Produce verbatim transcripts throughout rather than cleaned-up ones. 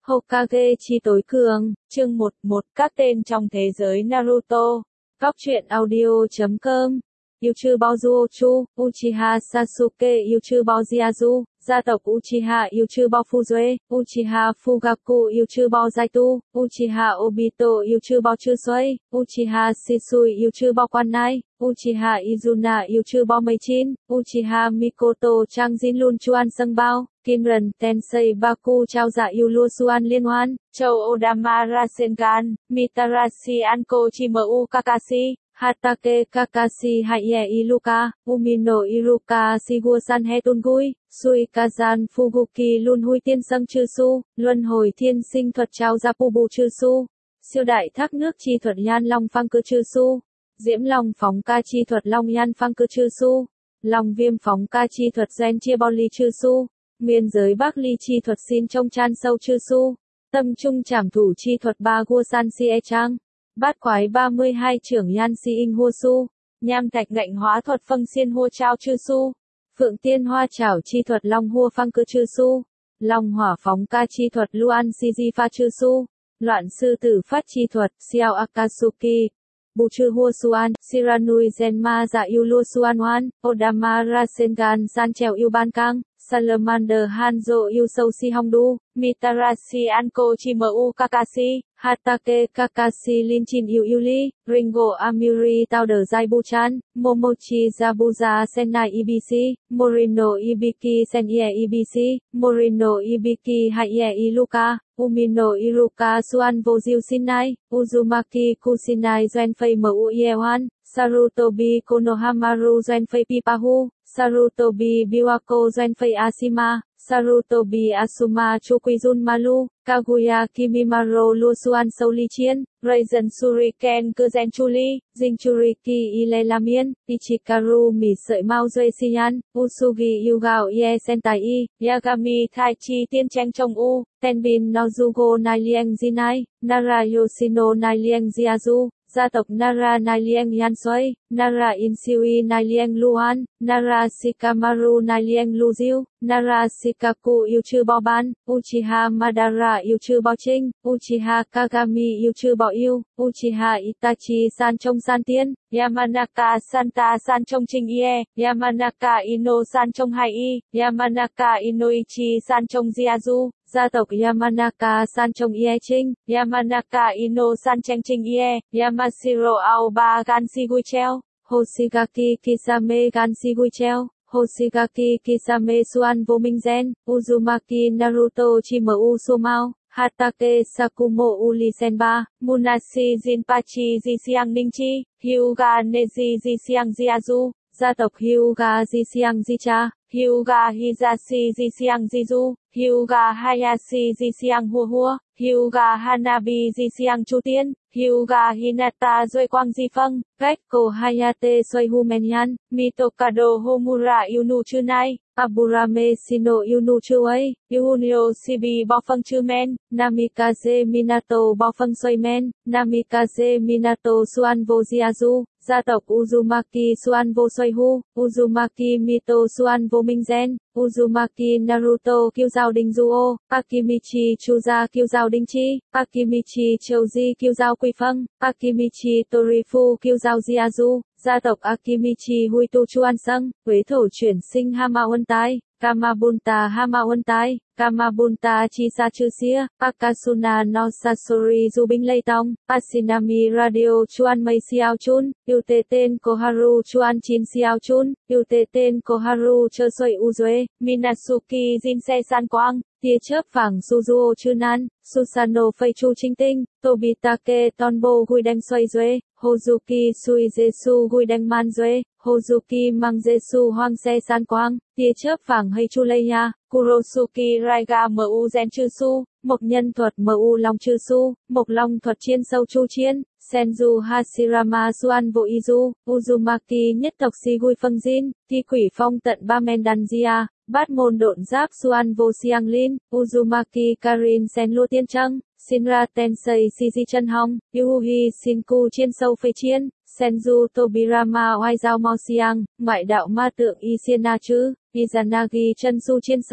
Hokage chi tối cường, chương một một các tên trong thế giới Naruto. Góc truyện audio chấm com. Yuuchū Chu, Uchiha Sasuke Yuuchū Jiazu, gia tộc Uchiha Yuuchū Fuzue, Uchiha Fugaku Yuuchū Zaitu, Uchiha Obito Yuuchū Chūsui, Uchiha Shisui Yuuchū Kwanai, Uchiha Izuna Yuuchū Meichin, Uchiha Mikoto Trang Jinlun Chuan Sâng Bao, Kinren Tensei Baku Trao Dạ Yulu Suan Liên Hoan, Châu Odama Rasengan, Mitarashi Anko Chimu Kakashi, Hatake Kakashi Haie Iruka, Umino Iruka Shigusan Hetungui, Suikazan Fuguki Lunhui Tiên Sâng Chư Su, Luân Hồi Thiên Sinh Thuật Trao Ra Pubu Chư Su, Siêu Đại Thác Nước Chi Thuật Nhan Long Phang Cư Chư Su, Diễm Long Phóng Ca Chi Thuật Long Nhan Phang Cư Chư Su, Long Viêm Phóng Ca Chi Thuật Gen Chia Bon Ly Chư Su, Miên Giới Bắc Ly Chi Thuật Xin Trong Chan Sâu Chư Su, Tâm Trung Trảm Thủ Chi Thuật Ba Gua San Si E Trang, Bát Quái ba mươi hai Trưởng Nhan Si In Hua Su, Nham Thạch Ngạnh Hóa Thuật Phâng Xiên Hua Trao Chư Su, Phượng Tiên Hoa Chảo Chi Thuật Long Hua Phang Cư Chư Su, Long Hỏa Phóng Ca Chi Thuật Luan Si Di Pha Chư Su, Loạn Sư Tử Phát Chi Thuật Xiao Akatsuki, Bù Chư Hua Suan, Shiranui Zenma Dạ Yu Lua Suan Hoan, Odama Rasengan San Trèo Yu Ban Cang, Salamander Hanzo Yu Sou Si Hongdu, Mitarashi Anko Chimu Kakashi, Hatake Kakashi Lin Chin Yu Yuli, Ringo Amiri Tao De Zai Buchan, Momochi Zabuza Senai Ibc, Morino Ibiki Senie Ibc, Morino Ibiki Haie Iluka, Umino Iruka Suan Vojiu Sinai, Uzumaki Kusinai Zuen Fei Mu Yewan, Sarutobi Konohamaru Zuen Fei Pipahu, Sarutobi Biwako Zuen Fei Ashima, Sarutobi Asuma Chukwijun Malu, Kaguya Kimimaro Luosuan Souli Chien, Raizen Shuriken Kuzen Chuli, Jinchuriki Ile Lamien, Ichikaru Mi Sợi Mao Dui Siyan, Usugi Yugao Ie Sentai I, Yagami Thai Chi Tiên Tranh Trong U, Tenbin Nozugo Nai Lieng Jinai, Nara Yoshino Nai Lieng Jiazu, gia tộc Nara Nai Lieng Yansui, Nara Insui Nai Lieng Luan, Nara Shikamaru Nai Lieng Luziu, Nara Shikaku Yuuchū Ban, Uchiha Madara Yuuchū Trinh, Uchiha Kagami Yuuchū Yu, Uchiha Itachi San Trong San Tiên, Yamanaka Santa San Trong Trinh Ie, Yamanaka Ino San Trong Hai I, Yamanaka Inoichi San Trong Jiazu, gia tộc Yamanaka San Trong Ie Trinh, Yamanaka Ino San Tranh Trinh Ie, Yamashiro Aoba Ganshi Guichel, Hoshigaki Kisame Ganshi Guichel, Hoshigaki Kisame Suan Vô Minh Gen, Uzumaki Naruto Chimu Somao, Hatake Sakumo Uli Senba, Munashi Jinpachi Jisiang Ningchi, Hyuga Neji Jisiang Jiazu, gia tộc Hyuga Jisiang Jicha, Hyuga Hizashi Jisiang Jizu, Hyuga Hayashi Jisiang Hua Hua, Hyuga Hanabi Jisiang Chu Tiên, Hyuga Hinata Doi Quang Di Phâng, Gekko Hayate Soi Hu Menyan, Mitokado Homura Yunu Chunai, Aburame Shino Yunu Chuei, Yunio Shibi Bao Phâng Chư Men, Namikaze Minato Bao Phâng Soi Men, Namikaze Minato Suan Vô Jiazu, gia tộc Uzumaki Suan Vô Soi Hu, Uzumaki Mito Suan Vô Minh Gen, Uzumaki Naruto Kiêu Giao Đinh Duo, Akimichi Chuza Kiêu Giao Đinh Chi, Akimichi Chouji Kiêu Giao Quy Phâng, Akimichi Torifu Kiêu Giao Jiazu, gia tộc Akimichi Hui Tu Chuan Sâng, Huế thổ chuyển sinh Hama Uân Tai, Kamabunta Hama Uân Tai, Kamabunta Chisa Chư Xia, Akasuna no Sasori Du Binh Lây Tong, Asinami Radio Chuan Mây Xiao Chun, Yêu Tê Tên Koharu Chuan Chin Xiao Chun, Yêu Tê Tên Koharu Chơ Soi Uzue, Minatsuki Jin Se San Quang, Tia Chớp Vàng Suzuo Chư Nan, Susano Phây Chu Trinh Tinh, Tobitake Tonbo Gui Đanh Xoay Duệ, Hozuki Sui Jesu Gui Đanh Man Duệ, Hozuki Mang Jesu Hoang Se San Quang, Tia Chớp Vàng Hay Chu Lây Ya, Kurosuki Raiga Mu Gen Chư Su, Mộc Nhân Thuật Mu Long Chư Su, Mộc Long Thuật Chiên Sâu Chu Chiên, Senju Hashirama Suan Vô Izu, Uzumaki Nhất Tộc Si Gui Phâng Jin, Thi Quỷ Phong Tận Ba Men Đan Gia, Bát Môn Độn Giáp Suan Vô Siang Lin, Uzumaki Karin Sen Lua Tiên Trăng, Shinra Tensei Shiji Chân Hong, Yuhi Shinku Chiên Sâu Phê Chiên, Senju Tobirama Oai Giao Mo Siang, Ngoại đạo ma tượng Isiana Chư, Izanagi Chân Su Chiên Sâu,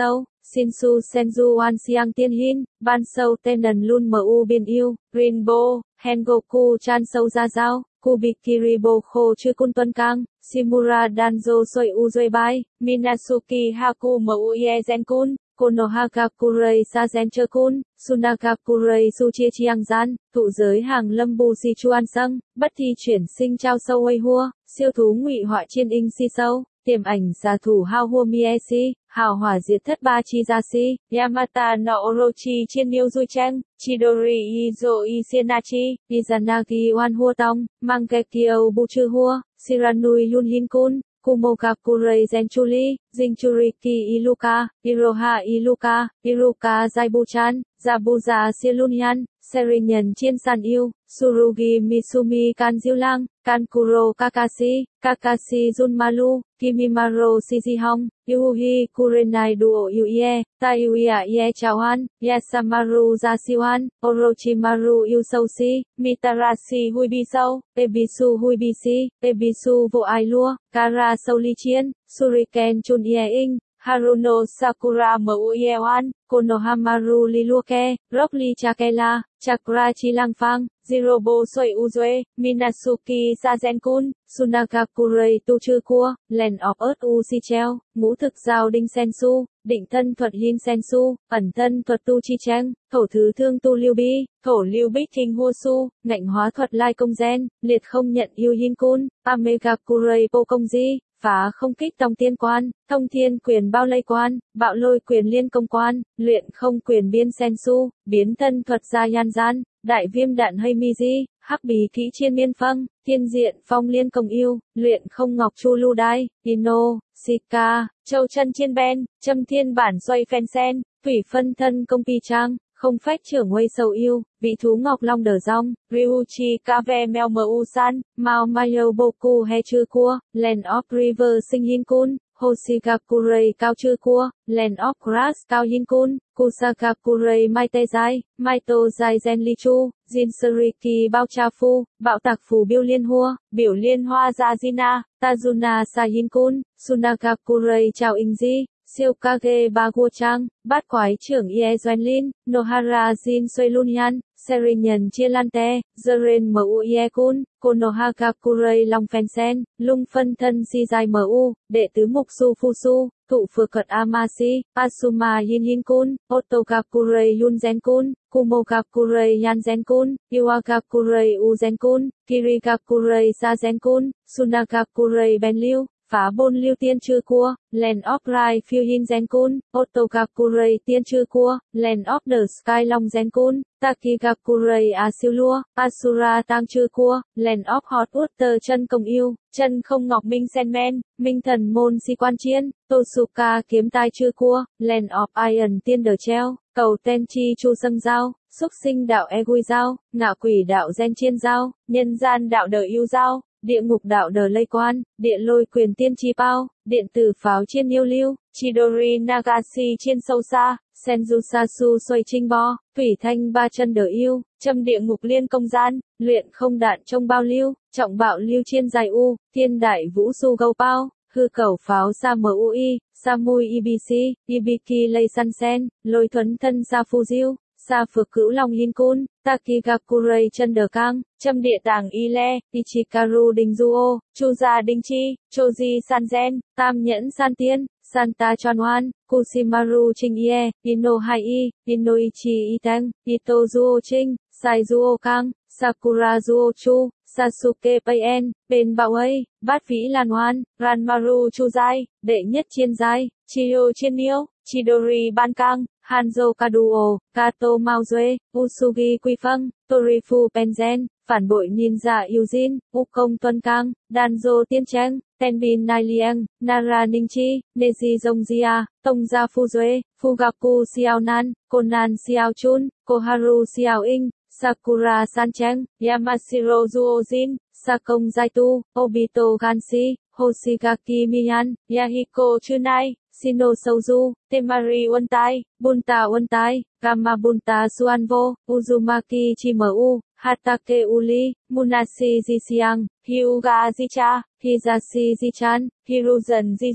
Shinsu Senju Wan Siang Tiên Hin, Ban Sâu Tenan Lun Mu Biên Yêu, Rinbo, Hengoku Chan Sâu Gia Giao, Kubikiri Bokho Chư Kun Tuân Cang, Shimura Danzo Soi Uzui Bai, Minatsuki Haku Mu Ie Zenkun, Konohagakurei Sazenchekun, Sunagakurei Suchie Chiang Gian, thụ giới hàng lâm bù si chuan sâng, bất thi chuyển sinh trao sâu Wei Hua, siêu thú ngụy họa chiên inh si sâu, tiềm ảnh giả thủ hao hua mie si, hào hỏa diệt thất ba chi gia si, Yamata no Orochi chiên niu dui cheng, Chidori Izo Isenachi, Izanagi Wan Hua Tong, Mangekyo Bu Chư Hua, Shiranui Yun Hin Kun, Kumogakurei Zenchuli, Jinchuriki Iluka, Iroha Iluka, Iruka Zaibuchan, Zabuza Sielunyan, Serinyan Chiên San Yêu, Surugi Misumi Kanjiulang, Kankuro Kakashi, Kakashi Junmalu, Kimimaro Shijihong, Yuhi Kurenai Duo Yuie, Taiuia Ie Chaohan, Yasamaru Jasiwan, Orochimaru Yusoushi, Mitarashi Huibisou, Ebisu Huibisi, Ebisu Vô Ai Lua, Kara Souli Chiên, Shuriken Chun Ie Ing, Haruno Sakura Mu Ie Wan, Konohamaru Liluke, Rock Lee Chakela, Chakra Chilang Phang, Jirobo Soi Uzue, Minatsuki Sazenkun, Sunagakurei Tu Chư Cua, Land of Earth U Si Treo, Ngũ Thực Giao Đinh Sensu, Định Thân Thuật Hin Sensu, Ẩn Thân Thuật Tu Chi Cheng, Thổ Thứ Thương Tu Liêu Bi, Thổ Liêu Bích Thinh Hua Su, Ngạnh Hóa Thuật Lai Công Gen, Liệt Không Nhận Yu Hin Kun, Amegakurei Po Công Di, Phá Không Kích Tòng Tiên Quan, Thông Thiên Quyền Bao Lây Quan, Bạo Lôi Quyền Liên Công Quan, Luyện Không Quyền Biên Sensu, Biến Thân Thuật Gia Yan Gian, Đại Viêm Đạn Hay Miji, Hắc Bí Kỹ Chiên Miên Phăng, Thiên Diện Phong Liên Công Yêu, Luyện Không Ngọc Chu Lưu Đai, Ino, Sika, Châu Chân Chiên Ben, Châm Thiên Bản Xoay Phen Sen, Thủy Phân Thân Công Pi Trang, Không Phách Trưởng Nguây Sầu Yêu, Vị Thú Ngọc Long Đờ Rong, Ryuchi Kave Mel Mu San, Mao Mayo Boku He Chư Cua, Land of River Sinh Hin Kun, Hoshigakurei Cao Chư Cua, Land of Grass Cao Hin Kun, Kusagakurei Mai Tê Giai, Maito Giai Gen Li Chu, Jinsuriki Bao Cha Phu, Bạo Tạc Phù Biêu Liên Hua, Biểu Liên Hoa Gia Jina, Tajuna Sa Hin Kun, Sunagakurei Chao Ing Di, Siêu Kage Ba Gua Trang, Bát Quái Trưởng Ie Doan Lin, Nohara Jin Sui Lunyan, Serinyan Chia Lan Te, Zeren Mu Ie Kun, Konohagakurei Long Phen Sen, Lung Phân Thân Si Giai Mu, Đệ Tứ Mục Su Phu Su, Thụ Phược Cật Amasi, Asuma Yin Hin Kun, Otogakurei Yun Gen Kun, Kumogakurei Yan Gen Kun, Iwagakurei U Gen Kun, Kirigakurei Sa Gen Kun, Sunagakurei Ben Liu, Phá Bôn Liêu Tiên Chư Cua, Land of Rai Phiêu Hin Gen Kun, Otogakurei Tiên Chư Cua, Land of the Sky Long Gen Kun, Takigakurei A Siêu Lua, Asura Tang Chư Cua, Land of Hot Water Chân Công Yêu, Chân Không Ngọc Minh Sen Men, Minh Thần Môn Si Quan Chiên, Tosuka Kiếm Tai Chư Cua, Land of Iron Tiên Đờ Treo, Cầu Ten Chi Chu Sâm Giao, Xúc Sinh Đạo Egui Giao, Ngạ Quỷ Đạo Gen Chiên Giao, Nhân Gian Đạo Đờ Yêu Giao, Địa Ngục Đạo Đờ Lây Quan, Địa Lôi Quyền Tiên Chi Bao, Điện Tử Pháo Chiên Yêu Lưu, Chidori Nagashi Chiên Sâu Xa, Senju Sasu Xoay Trinh Bo, Thủy Thanh Ba Chân Đờ Yêu, Châm Địa Ngục Liên Công Gian, Luyện Không Đạn Trong Bao Lưu, Trọng Bạo Lưu Chiên Dài U, Thiên Đại Vũ Su Gâu Bao, Hư Cẩu Pháo Sa Mui, Samui Ibisi, Ibiki Lây San Sen, Lôi Thuấn Thân Sa Phu Diêu, Sa Phược Cửu Long Hin Kun, Takigakurei Chân Đờ Cang, Châm Địa Tàng Ile, Ichikaru Đình Duo, Chu Gia Đinh Chi, Choji San Gen, Tam Nhẫn San Tiên, Santa Chonwan, Kushimaru Trinh Ie, Ino Hai I, Inoichi Itang, Ito Zuo Trinh, Sai Zuo Kang, Sakura Zuo Chu, Sasuke Payen, Ben Bạo Ây, Bát Vĩ Lan Hoan, Ranmaru Chu Giai, Đệ Nhất Chiên Giai, Chiyo Chiên Niêu, Chidori Ban Kang, Hanzo Kaduo, Kato Mao Due, Usugi Quy Phăng, Torifu Penzen, Phản Bội Ninja Yujin, Wukong Tuân Cang, Danzo Tiên Trang, Tenbin Nai Liang, Nara Ninh Chi, Neji Zongjia, Tông Gia Phu Due, Fugaku Xiao Nan, Conan Xiao Chun, Koharu Xiao Ing, Sakura San Chang, Yamashiro Zuojin, Sakong Zaitu, Obito Ganshi, Hoshigaki Miyan, Yahiko Chunai, Shino Souju, Temari Wontai, Bunta Wontai, Gamma Bunta Suanvo, Uzumaki Chimu, Hatake Uli, Munashi Jisiang, Hyuga Jicha, Hizashi Jichan, Hiruzen Jiju,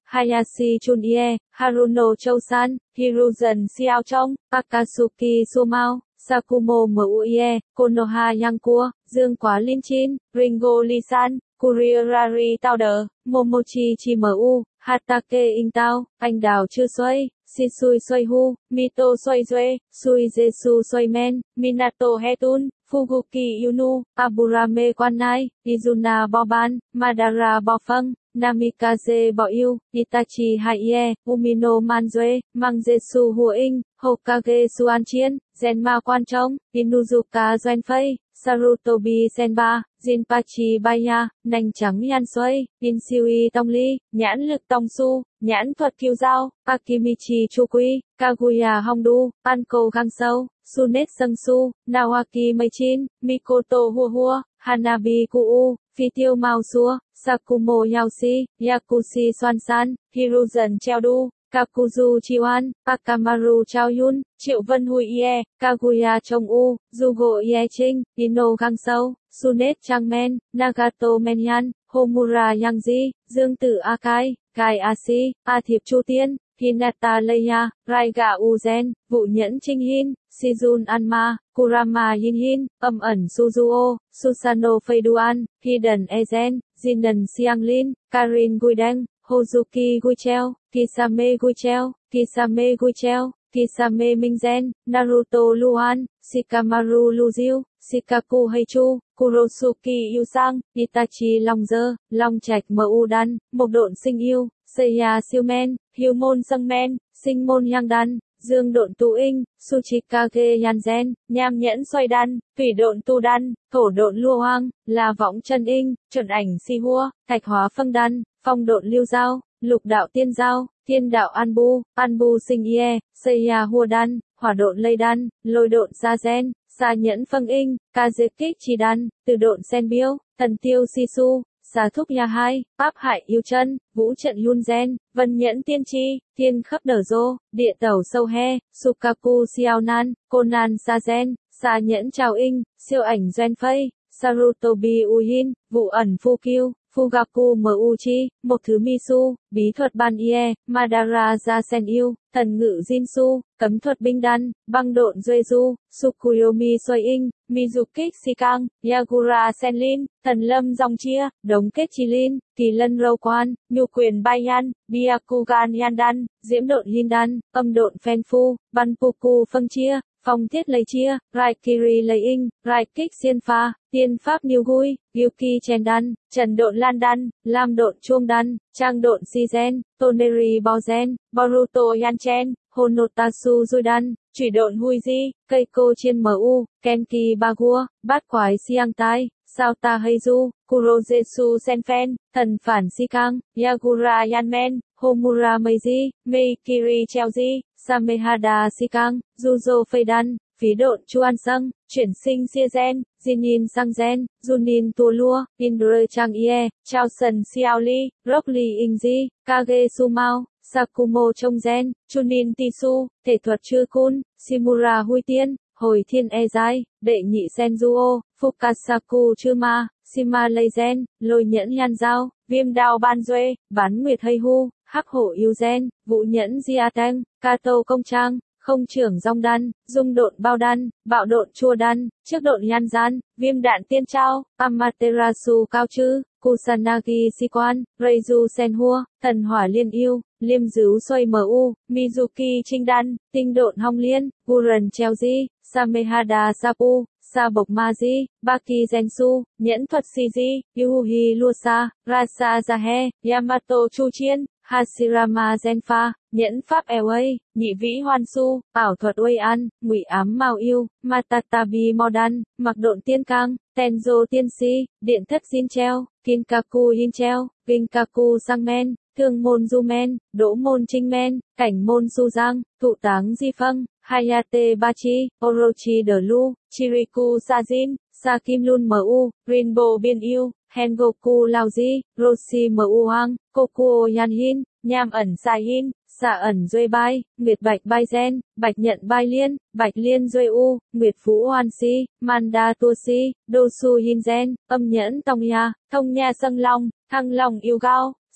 Hayashi Chunye, Haruno Chousan, Hiruzen Xiao Chong, Akatsuki Sumao, Sakumo Muie, Konoha Yankua, Dương Quá Linh Chin, Ringo Lisan, Kuriorari Tao Đờ, Momochi Chi Mu, Hatake In Tao, Anh Đào Chư Xoay, Shisui Xoay Hu, Mito Xoay Due, Sui Jesu Xoay Men, Minato Hetun, Fuguki Yunu, Aburame Kwanai, Izuna Boban, Madara Bofeng, Namikaze Boyu, Itachi Haie, Umino Manzue, Mangjesu Huing, Hokage Suanchien, Zenma Quan Trong, Inuzuka Doenfei, Sarutobi Senba, Jinpachi Baya, Nành Trắng Yan Xuôi, Insui Tongli, Nhãn Lực Tong Su, Nhãn Thuật Kiêu Giao, Akimichi Chukui, Kaguya Hongdu, Anko Gang Sâu, Sunet Sung Su, Nawaki Meichin, Mikoto Hua Hua, Hanabi Kuu, Phi Tiêu Mao Xua, Sakumo Yaoshi, Yakushi Swansan, Hiruzen Cheodu, Kakuzu Chiwan, Akamaru Chao Yun, Triệu Vân Hui Ie, Kaguya Chong U, Jugo Ie Ching, Ino Gang Sâu, Sunet Changmen, Nagato Menyan, Homura Yangji, Dương Tử Akai, Gai Asi, A Thiệp Chu Tiên, Hinata Leia, Raiga Uzen, Vụ Nhẫn Trinh Hin, Shizun Anma, Kurama Yin Hin, Âm ẩn Suzuo, Susano Feiduan, Hidden Ezen, Jinan Xianglin, Karin Guideng, Hozuki Guichel, Kisame Guichel, Kisame Guichel, Kisame Mingzen, Naruto Luan, Shikamaru Luziu, Shikaku Heichu, Kurosuke Yusang, Itachi Long Dơ, Long Trạch Mu Đan, Mộc Độn Sinh Yêu, Seiya Siêu Men, Hiếu Môn Sâng Men, Sinh Môn Yang Đan, Dương Độn Tu Inh, Suchikage Yanzen, Nham Nhẫn Xoay Đan, Thủy Độn Tu Đan, Thổ Độn Lua Hoang, La Võng Chân Inh, Chuẩn Ảnh Si Hua, Thạch Hóa Phân Đan, Phong Độn Lưu Giao, Lục Đạo Tiên Giao, Thiên Đạo Anbu, Anbu Sinh Ie, Seiya Hua Đan, Hỏa Độn Lây Đan, Lôi Độn Sa Gen, Sa Nhẫn Phân Inh, Kazekik Chi Đan, Từ Độn Sen Biêu, Thần Tiêu Sisu, Xà Thúc Nha Hai, Pháp Hại Yêu Chân, Vũ Trận Yun Gen, Vân Nhẫn Tiên Chi, Thiên Khắp Đờ Dô, Địa Tẩu Sâu He, Sukaku Xiao Nan, Conan Sa Gen, Sa Nhẫn Chào Inh, Siêu Ảnh Doen Phây, Sarutobi Uhin, Vụ Ẩn Phu Kiêu, Fugaku Mu Chi, Một Thứ Misu, Bí Thuật Ban Ie, Madara Ra Sen Yêu, Thần Ngự Jinsu, Cấm Thuật Binh Đan, Băng Độn Dueju, Tsukuyomi Xoay Inh, Mizukik Shikang, Yagura Senlin, Thần Lâm Dòng Chia, Đống Kết Chi Lin, Kỳ Lân Râu Quan, Nhu Quyền Bayan, Byakugan Yandan, Diễm Độn Hindan, Âm Độn Phen Phu, Banpuku Phân Chia, Phong Thiết Lấy Chia, Raikiri Lấy Inh, Raikik Xiên Pha, Tiên Pháp Niu Gui, Yuki Chen Đan, Trần Độn Lan Đan, Lam Độn Chuông Đan, Trang Độn Si Gen, Toneri Bo Gen, Boruto Yan Chen, Honotatsu Judan, Chủy Độn Hui Di, Keiko Chiên Mu, Kenki Bagua, Bát Quái Siang Tai, Sao Ta Heizu, Kurojetsu Senfen, Thần Phản Sikang, Yagura Yanmen, Homura Meiji, Meikiri Cheoji, Samehada Sikang, Juzo Feidan, Phí Độn Chuan Sâng, Chuyển Sinh Xia Gen, Jinin Sang Gen, Junin Tua Lua, Indra Chang Ie, Chao Sần Xiao Li, Rock Li Ingji, Kage Sumao, Sakumo Chong Gen, Chunin Tisu, Thể Thuật Chư Kun, Shimura Hui Tiên, Hồi Thiên E Giai, Đệ Nhị Senjuo, Fukasaku Chư Ma, Shima Lei Gen, Lôi Nhẫn Yan Giao, Viêm Đao Ban Duê, Bán Nguyệt Hay Hu, Hắc Hổ Yêu Gen, Vũ Nhẫn Jiateng, Kato Công Trang, Không Trưởng Dong Đan, Dung Độn Bao Đan, Bạo Độn Chua Đan, Trước Độn Yan Gian, Viêm Đạn Tiên Trao, Amaterasu Cao Chư, Kusanagi Si Quan, Reizu Senhua, Thần Hỏa Liên Yêu, Liêm Dứu Xoay Mu, Mizuki Trinh Đan, Tinh Độn Hong Liên, Guren Cheoji, Samehada Sapu, Sa Bộc Ma Di, Baki Gensu, Nhẫn Thuật Shiji, Yuhi Luosa, Rasa Zahe, Yamato Chu Chiên, Hashirama Genfa, Nhẫn Pháp Ewa, Nhị Vĩ Hoan Su, Ảo Thuật Uy An, Ngụy Ám Mao Yêu, Matatabi Modan, Mặc Độn Tiên Cang, Tenzo Tiên Si, Điện Thất Jin Treo, Kinkaku Yin Treo, Kinkaku Sang Men, Thương Môn Du Men, Đỗ Môn Trinh Men, Cảnh Môn Su Giang, Thụ Táng Di Phăng, Hayate Bachi, Orochi De Lu, Chiriku Sajin, Sa Kim Lun Mu, Rinbo Biên Yêu, Hengoku Lao Di, Roshi Mu Hoang, Kokuo Yan Hin, Nham Ẩn Sai Hin, Xạ Ẩn Duê Bai, Nguyệt Bạch Bai Gen, Bạch Nhận Bai Liên, Bạch Liên Duê U, Nguyệt Vũ Hoan Si, Manda Tua Si, Dosu Yin Gen, Âm Nhẫn Tong Ya, Thông Nha Sâng Long, Thăng Long Yêu Gao,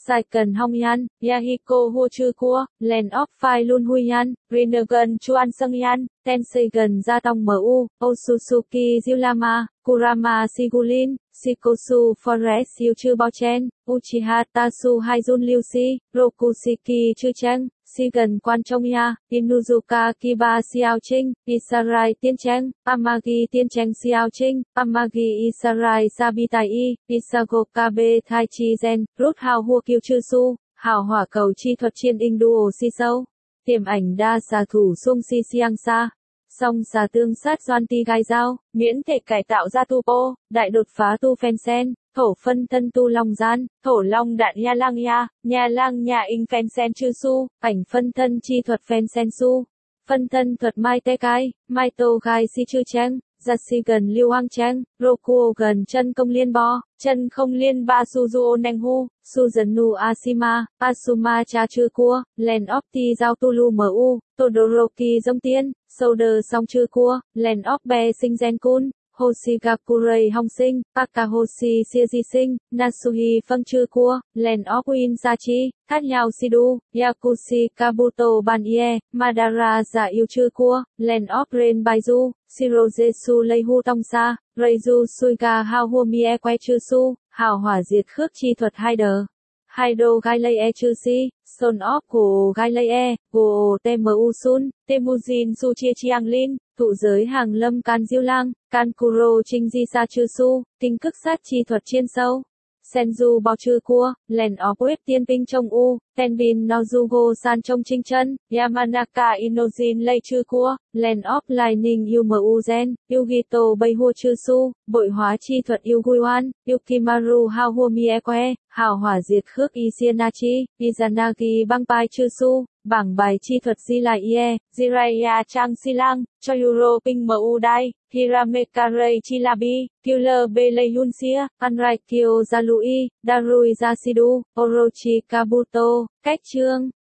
Saiken Hongyan, Yahiko Hu Chư Kua, Land of Fire Lun Huyan, Rinnegan Chuan Sengyan, Tenseigan Zatong Mu, Otsutsuki Ziulama, Kurama Sigulin, Shikosu Forest Yuchu Baochen, Uchiha Tatsu Haijun Liu Si, Rokushiki Chư Cheng, Shigen Quan Trong Ya, Inuzuka Kiba Xiao Ching, Isarai Tiên Cheng, Amagi Tiên Cheng Xiao Ching, Amagi Isarai Sabitai, Isago Kabe Thai Chi Gen, Rút Hào Hua Kiêu Chư Su, Hào Hỏa Cầu Chi Thuật Chiên Inh Duo Si Sâu, Tiềm Ảnh Đa Xà Thủ Sung Si Siang Sa. Song xà tương sát doan ti gai dao, miễn thể cải tạo ra tu po, đại đột phá tu phen sen, thổ phân thân tu long gian, thổ long đạn nha lang ya, nha lang nha in phen sen chư su, ảnh phân thân chi thuật phen sen su, phân thân thuật mai tê cai, mai tô gai si chư cheng, giật si gần liêu hang cheng, roku gần chân công liên bo, chân không liên ba suzu neng hu, suzanu asima, asuma cha chư cua, len of ti giao tu lu mu, todoroki dông tiên. Soder song chư cua, Land of Be sinh gen kun, Hoshigakurei hong sinh, Takahoshi Shiji sinh, Nasuhi phân chư cua, Land of Win Sachi, Thát Yao Sidu, Yakushi Kabuto Ban Ie, Madara Dạ yêu chư cua, Land of Rain Baizu, Shirojesu Lei Hu Tong Sa, Reizu Suiga Hao Hua Mie Que chư su, hào hỏa diệt khước chi thuật hai đờ. Haido gai lay e chư si, son of của gai lay e, của tmu sun, temujin su chia chiang lin, thụ giới hàng lâm can diêu lang, can kuro trinh di sa chư su, tinh cức sát chi thuật chiên sâu. Senju bao chư cua, Land of Web tiên binh trong u, Tenbin Nozugo san trong trinh chân, Yamanaka Inojin lay chư cua, Land of Lightning Umu gen, Yugito bay hua chư su, bội hóa chi thuật Yuguiwan, Yukimaru hao hua miekwe, hào hỏa diệt khước Isianachi, Izanagi băng pai chư su. Bảng bài chi thuật di lại ie, Jiraiya Chang Silang, Choyuro Ping Mu Dai, Hiramekarei Chilabi, Killer Bele Yunxia, Anrai Kyo Zalui, Darui Zasidu, Orochi Kabuto, cách chương.